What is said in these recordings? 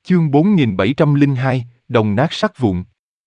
Chương 4702, đồng nát sắt vụn.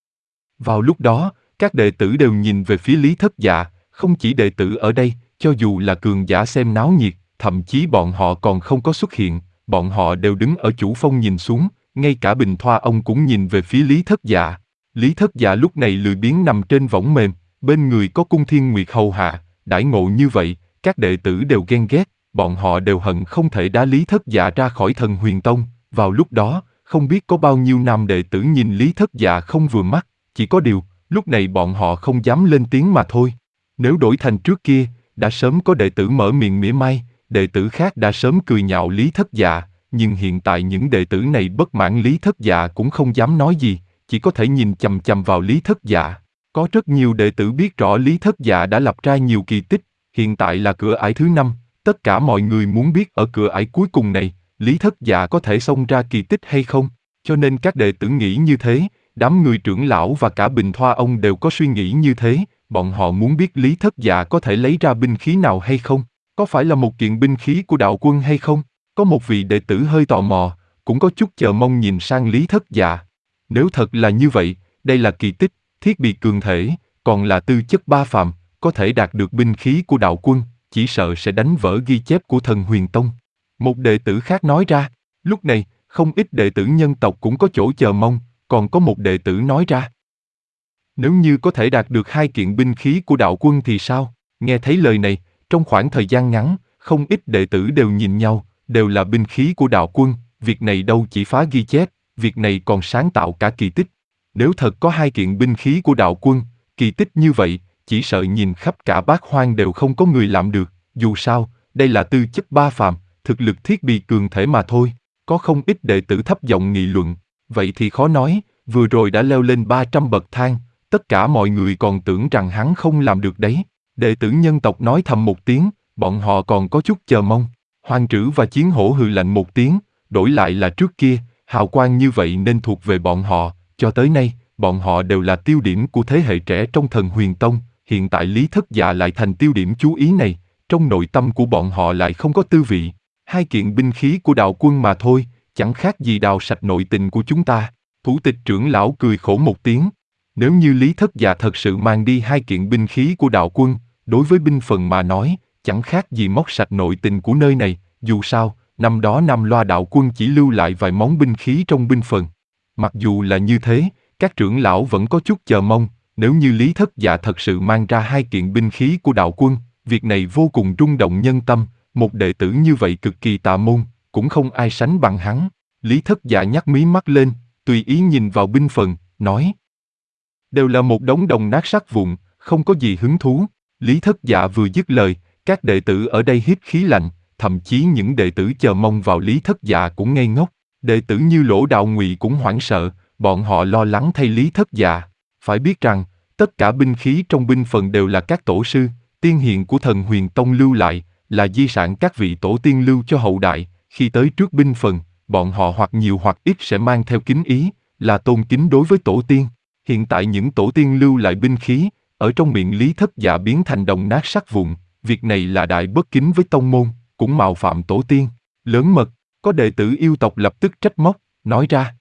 Vào lúc đó, các đệ tử đều nhìn về phía Lý Thất Dạ, không chỉ đệ tử ở đây, cho dù là cường giả xem náo nhiệt, thậm chí bọn họ còn không có xuất hiện, bọn họ đều đứng ở chủ phong nhìn xuống, ngay cả Bình Thoa ông cũng nhìn về phía Lý Thất Dạ. Lý Thất Dạ lúc này lười biếng nằm trên võng mềm, bên người có Cung Thiên Nguyệt hầu hạ, đãi ngộ như vậy, các đệ tử đều ghen ghét, bọn họ đều hận không thể đá Lý Thất Dạ ra khỏi Thần Huyền Tông. Vào lúc đó, không biết có bao nhiêu nam đệ tử nhìn Lý Thất Dạ không vừa mắt, chỉ có điều, lúc này bọn họ không dám lên tiếng mà thôi. Nếu đổi thành trước kia, đã sớm có đệ tử mở miệng mỉa mai, đệ tử khác đã sớm cười nhạo Lý Thất Dạ, nhưng hiện tại những đệ tử này bất mãn Lý Thất Dạ cũng không dám nói gì, chỉ có thể nhìn chằm chằm vào Lý Thất Dạ. Có rất nhiều đệ tử biết rõ Lý Thất Dạ đã lập ra nhiều kỳ tích, hiện tại là cửa ải thứ 5, tất cả mọi người muốn biết ở cửa ải cuối cùng này, Lý Thất Dạ có thể xông ra kỳ tích hay không, cho nên các đệ tử nghĩ như thế, đám người trưởng lão và cả Bình Thoa ông đều có suy nghĩ như thế, bọn họ muốn biết Lý Thất Dạ có thể lấy ra binh khí nào hay không, có phải là một kiện binh khí của đạo quân hay không, có một vị đệ tử hơi tò mò, cũng có chút chờ mong nhìn sang Lý Thất Dạ. Nếu thật là như vậy, đây là kỳ tích, thiết bị cường thể, còn là tư chất ba phàm, có thể đạt được binh khí của đạo quân, chỉ sợ sẽ đánh vỡ ghi chép của Thần Huyền Tông. Một đệ tử khác nói ra, lúc này, không ít đệ tử nhân tộc cũng có chỗ chờ mong, còn có một đệ tử nói ra. Nếu như có thể đạt được 2 kiện binh khí của đạo quân thì sao? Nghe thấy lời này, trong khoảng thời gian ngắn, không ít đệ tử đều nhìn nhau, đều là binh khí của đạo quân, việc này đâu chỉ phá ghi chép, việc này còn sáng tạo cả kỳ tích. Nếu thật có 2 kiện binh khí của đạo quân, kỳ tích như vậy, chỉ sợ nhìn khắp cả Bát Hoang đều không có người làm được, dù sao, đây là tư chất ba phàm, thực lực thiết bị cường thể mà thôi. Có không ít đệ tử thấp giọng nghị luận, vậy thì khó nói, vừa rồi đã leo lên 300 bậc thang, tất cả mọi người còn tưởng rằng hắn không làm được đấy. Đệ tử nhân tộc nói thầm một tiếng, bọn họ còn có chút chờ mong. Hoàng Trữ và Chiến Hổ hừ lạnh một tiếng, đổi lại là trước kia, hào quang như vậy nên thuộc về bọn họ, cho tới nay, bọn họ đều là tiêu điểm của thế hệ trẻ trong Thần Huyền Tông, hiện tại Lý Thất Dạ lại thành tiêu điểm chú ý này, trong nội tâm của bọn họ lại không có tư vị. 2 kiện binh khí của đạo quân mà thôi, chẳng khác gì đào sạch nội tình của chúng ta. Thủ tịch trưởng lão cười khổ một tiếng. Nếu như Lý Thất Dạ thật sự mang đi 2 kiện binh khí của đạo quân, đối với binh phần mà nói, chẳng khác gì móc sạch nội tình của nơi này, dù sao, năm đó Nam Loa đạo quân chỉ lưu lại vài món binh khí trong binh phần. Mặc dù là như thế, các trưởng lão vẫn có chút chờ mong, nếu như Lý Thất Dạ thật sự mang ra 2 kiện binh khí của đạo quân, việc này vô cùng rung động nhân tâm, một đệ tử như vậy cực kỳ tà môn, cũng không ai sánh bằng hắn. Lý Thất Dạ nhắc mí mắt lên, tùy ý nhìn vào binh phần, nói. Đều là một đống đồng nát sắt vụn, không có gì hứng thú. Lý Thất Dạ vừa dứt lời, các đệ tử ở đây hít khí lạnh, thậm chí những đệ tử chờ mong vào Lý Thất Dạ cũng ngây ngốc. Đệ tử như Lỗ Đạo Ngụy cũng hoảng sợ, bọn họ lo lắng thay Lý Thất Dạ. Phải biết rằng, tất cả binh khí trong binh phần đều là các tổ sư, tiên hiền của Thần Huyền Tông lưu lại, là di sản các vị tổ tiên lưu cho hậu đại. Khi tới trước binh phần, bọn họ hoặc nhiều hoặc ít sẽ mang theo kính ý, là tôn kính đối với tổ tiên. Hiện tại những tổ tiên lưu lại binh khí, ở trong miệng Lý Thất Dạ biến thành đồng nát sắt vụn, việc này là đại bất kính với tông môn, cũng mạo phạm tổ tiên. Lớn mật, có đệ tử yêu tộc lập tức trách móc, nói ra.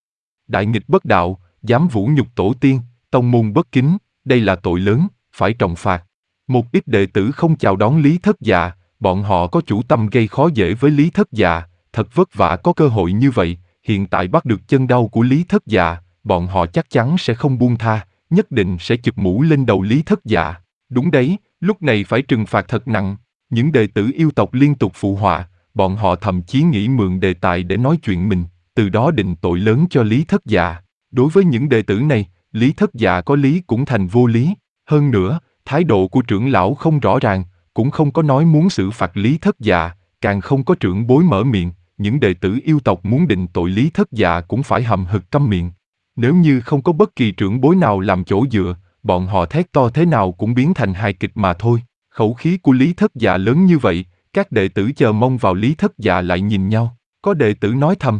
Đại nghịch bất đạo, dám vũ nhục tổ tiên, tông môn bất kính, đây là tội lớn, phải trọng phạt. Một ít đệ tử không chào đón Lý Thất Dạ, bọn họ có chủ tâm gây khó dễ với Lý Thất Dạ, thật vất vả có cơ hội như vậy, hiện tại bắt được chân đau của Lý Thất Dạ, bọn họ chắc chắn sẽ không buông tha, nhất định sẽ chụp mũ lên đầu Lý Thất Dạ. Đúng đấy, lúc này phải trừng phạt thật nặng. Những đệ tử yêu tộc liên tục phụ họa, bọn họ thậm chí nghĩ mượn đề tài để nói chuyện mình, từ đó định tội lớn cho Lý Thất Dạ. Đối với những đệ tử này, Lý Thất Dạ có lý cũng thành vô lý. Hơn nữa, thái độ của trưởng lão không rõ ràng, cũng không có nói muốn xử phạt Lý Thất Dạ, càng không có trưởng bối mở miệng, những đệ tử yêu tộc muốn định tội Lý Thất Dạ cũng phải hậm hực câm miệng. Nếu như không có bất kỳ trưởng bối nào làm chỗ dựa, bọn họ thét to thế nào cũng biến thành hài kịch mà thôi. Khẩu khí của Lý Thất Dạ lớn như vậy, các đệ tử chờ mong vào Lý Thất Dạ lại nhìn nhau, có đệ tử nói thầm.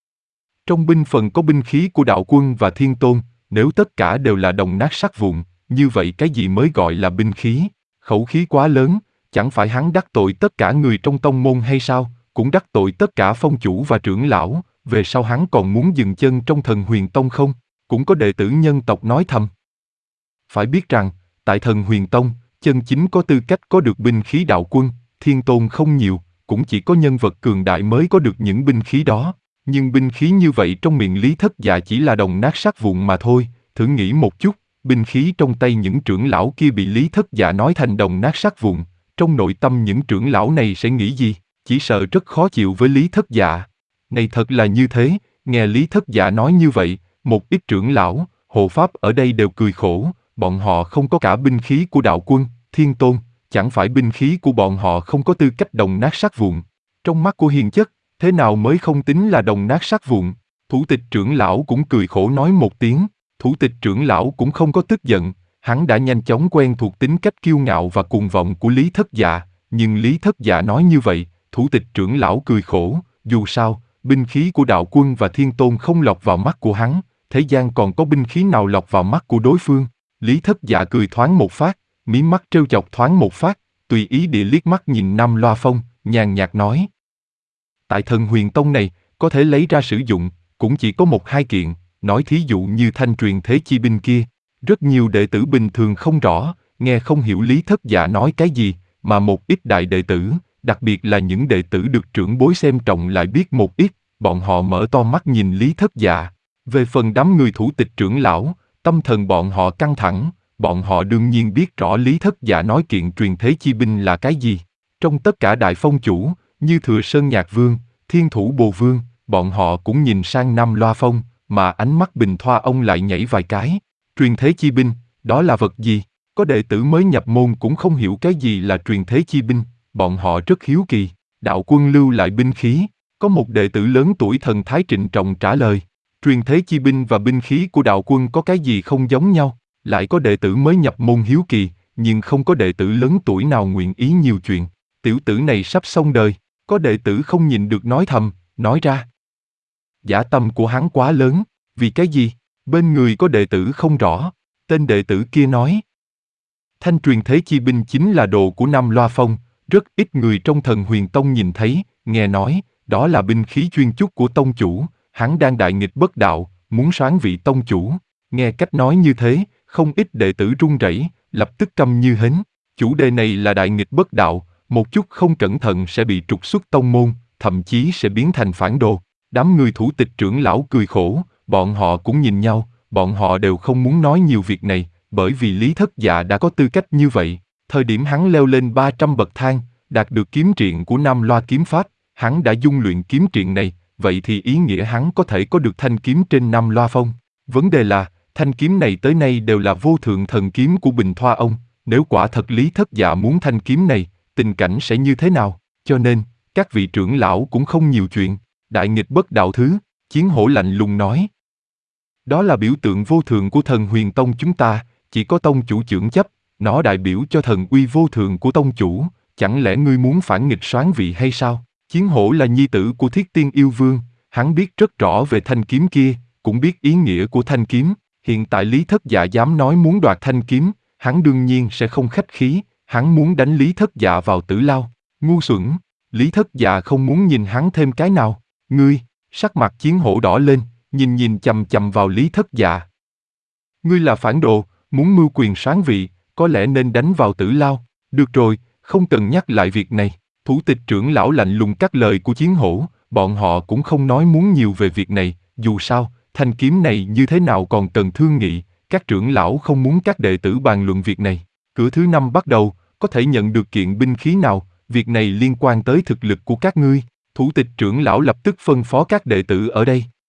Trong binh phần có binh khí của đạo quân và thiên tôn, nếu tất cả đều là đồng nát sắt vụn, như vậy cái gì mới gọi là binh khí? Khẩu khí quá lớn, chẳng phải hắn đắc tội tất cả người trong tông môn hay sao, cũng đắc tội tất cả phong chủ và trưởng lão, về sau hắn còn muốn dừng chân trong Thần Huyền Tông không? Cũng có đệ tử nhân tộc nói thầm. Phải biết rằng, tại Thần Huyền Tông, chân chính có tư cách có được binh khí đạo quân, thiên tôn không nhiều, cũng chỉ có nhân vật cường đại mới có được những binh khí đó. Nhưng binh khí như vậy trong miệng Lý Thất Dạ chỉ là đồng nát sắt vụn mà thôi. Thử nghĩ một chút, binh khí trong tay những trưởng lão kia bị Lý Thất Dạ nói thành đồng nát sắt vụn, trong nội tâm những trưởng lão này sẽ nghĩ gì? Chỉ sợ rất khó chịu với Lý Thất Dạ. Này thật là như thế, nghe Lý Thất Dạ nói như vậy, một ít trưởng lão, hộ pháp ở đây đều cười khổ, bọn họ không có cả binh khí của đạo quân, thiên tôn, chẳng phải binh khí của bọn họ không có tư cách đồng nát sắt vụn. Trong mắt của hiền chất, thế nào mới không tính là đồng nát sắt vụn? Thủ tịch trưởng lão cũng cười khổ nói một tiếng, thủ tịch trưởng lão cũng không có tức giận, hắn đã nhanh chóng quen thuộc tính cách kiêu ngạo và cuồng vọng của Lý Thất Dạ, nhưng Lý Thất Dạ nói như vậy, thủ tịch trưởng lão cười khổ, dù sao, binh khí của đạo quân và thiên tôn không lọt vào mắt của hắn, thế gian còn có binh khí nào lọt vào mắt của đối phương? Lý Thất Dạ cười thoáng một phát, mí mắt trêu chọc thoáng một phát, tùy ý địa liếc mắt nhìn Nam Loa Phong, nhàn nhạt nói. Tại Thần Huyền Tông này, có thể lấy ra sử dụng, cũng chỉ có một hai kiện, nói thí dụ như thanh truyền thế chi binh kia. Rất nhiều đệ tử bình thường không rõ, nghe không hiểu Lý Thất Dạ nói cái gì, mà một ít đại đệ tử, đặc biệt là những đệ tử được trưởng bối xem trọng lại biết một ít, bọn họ mở to mắt nhìn Lý Thất Dạ. Về phần đám người thủ tịch trưởng lão, tâm thần bọn họ căng thẳng, bọn họ đương nhiên biết rõ Lý Thất Dạ nói kiện truyền thế chi binh là cái gì. Trong tất cả đại phong chủ, như Thừa Sơn Nhạc Vương, Thiên Thủ Bồ Vương, bọn họ cũng nhìn sang Nam Loa Phong, mà ánh mắt Bình Thoa ông lại nhảy vài cái. Truyền thế chi binh, đó là vật gì? Có đệ tử mới nhập môn cũng không hiểu cái gì là truyền thế chi binh, bọn họ rất hiếu kỳ. Đạo quân lưu lại binh khí, có một đệ tử lớn tuổi thần thái trịnh trọng trả lời. Truyền thế chi binh và binh khí của đạo quân có cái gì không giống nhau? Lại có đệ tử mới nhập môn hiếu kỳ, nhưng không có đệ tử lớn tuổi nào nguyện ý nhiều chuyện. Tiểu tử này sắp xong đời, có đệ tử không nhìn được nói thầm, nói ra. Dã tâm của hắn quá lớn, vì cái gì? Bên người có đệ tử không rõ, tên đệ tử kia nói. Thanh truyền thế chi binh chính là đồ của Nam Loa Phong, rất ít người trong Thần Huyền Tông nhìn thấy, nghe nói, đó là binh khí chuyên chúc của tông chủ, hắn đang đại nghịch bất đạo, muốn soán vị tông chủ. Nghe cách nói như thế, không ít đệ tử run rẩy, lập tức câm như hến. Chủ đề này là đại nghịch bất đạo, một chút không cẩn thận sẽ bị trục xuất tông môn, thậm chí sẽ biến thành phản đồ. Đám người thủ tịch trưởng lão cười khổ, bọn họ cũng nhìn nhau, bọn họ đều không muốn nói nhiều việc này, bởi vì Lý Thất Dạ đã có tư cách như vậy. Thời điểm hắn leo lên 300 bậc thang, đạt được kiếm triện của Nam Loa kiếm pháp, hắn đã dung luyện kiếm triện này, vậy thì ý nghĩa hắn có thể có được thanh kiếm trên Nam Loa Phong. Vấn đề là, thanh kiếm này tới nay đều là vô thượng thần kiếm của Bình Thoa ông, nếu quả thật Lý Thất Dạ muốn thanh kiếm này, tình cảnh sẽ như thế nào? Cho nên, các vị trưởng lão cũng không nhiều chuyện. Đại nghịch bất đạo thứ, Chiến Hổ lạnh lùng nói. Đó là biểu tượng vô thượng của Thần Huyền Tông chúng ta, chỉ có tông chủ trưởng chấp, nó đại biểu cho thần uy vô thượng của tông chủ, chẳng lẽ ngươi muốn phản nghịch soán vị hay sao? Chiến Hổ là nhi tử của Thiết Tiên Yêu Vương, hắn biết rất rõ về thanh kiếm kia, cũng biết ý nghĩa của thanh kiếm. Hiện tại Lý Thất Dạ dám nói muốn đoạt thanh kiếm, hắn đương nhiên sẽ không khách khí, hắn muốn đánh Lý Thất Dạ vào tử lao. Ngu xuẩn, Lý Thất Dạ không muốn nhìn hắn thêm cái nào. Ngươi, sắc mặt Chiến Hổ đỏ lên, nhìn chằm chằm vào Lý Thất Dạ. Ngươi là phản đồ, muốn mưu quyền soán vị, có lẽ nên đánh vào tử lao. Được rồi, không cần nhắc lại việc này. Thủ tịch trưởng lão lạnh lùng cắt lời của Chiến Hổ, bọn họ cũng không nói muốn nhiều về việc này, dù sao, thanh kiếm này như thế nào còn cần thương nghị, các trưởng lão không muốn các đệ tử bàn luận việc này. Cửa thứ 5 bắt đầu, có thể nhận được kiện binh khí nào, việc này liên quan tới thực lực của các ngươi. Thủ tịch trưởng lão lập tức phân phó các đệ tử ở đây,